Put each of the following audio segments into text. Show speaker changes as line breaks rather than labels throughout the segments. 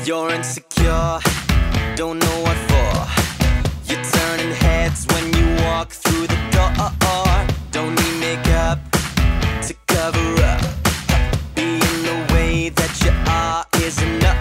You're insecure, don't know what for. You're turning heads when you walk through the door. Don't need makeup to cover up. Being the way that you are is enough.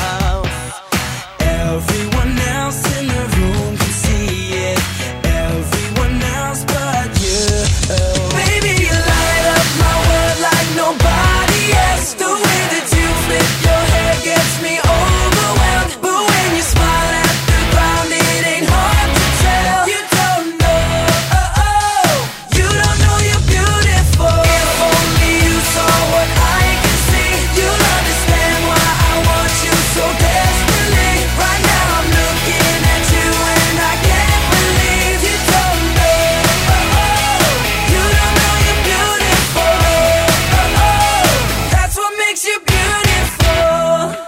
Everyone else in the room can see it. Everyone else but you. Baby, you light up my world like nobody else. The way that you flip your hair gets me overwhelmed. But when you smile at the ground, it ain't hard to tell. You don't know you're beautiful. If only you saw what I can see, you'll understand why I want you so desperately. Right now I'm looking at you and I can't believe you don't know. You don't know you're beautiful. That's what makes you beautiful.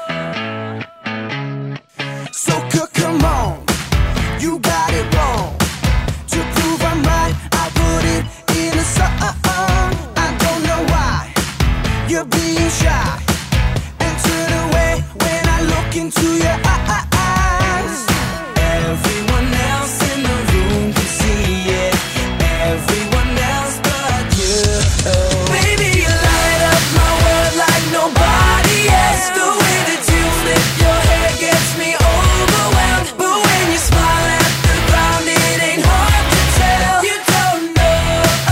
So come on, you got it wrong. To prove I'm right, I put it in a song. I don't know why you're being shy and turn away when I look into your eyes. Everyone else in the room can see it. Everyone else but you. Baby, you light up my world like nobody else. The way that you flip your hair gets me overwhelmed. But when you smile at the ground, it ain't hard to tell. You don't know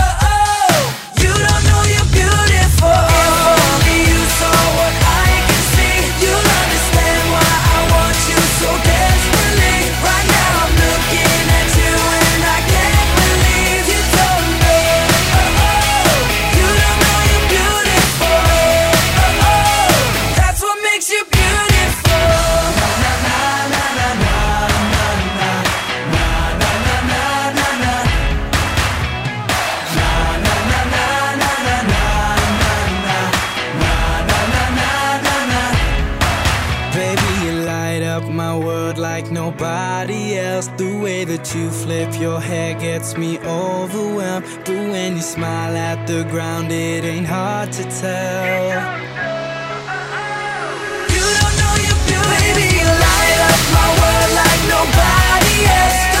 you're beautiful. If only you saw what I can see, you'll understand why I want you so desperately. Right now I'm looking at you and I can't believe you don't know. You don't know you're beautiful. That's what makes you beautiful. Baby, you light up my world like nobody else. The way that you flip your hair gets me overwhelmed. But when you smile at the ground, it ain't hard to tell. You don't know you're beautiful. Baby, you light up my world like nobody else.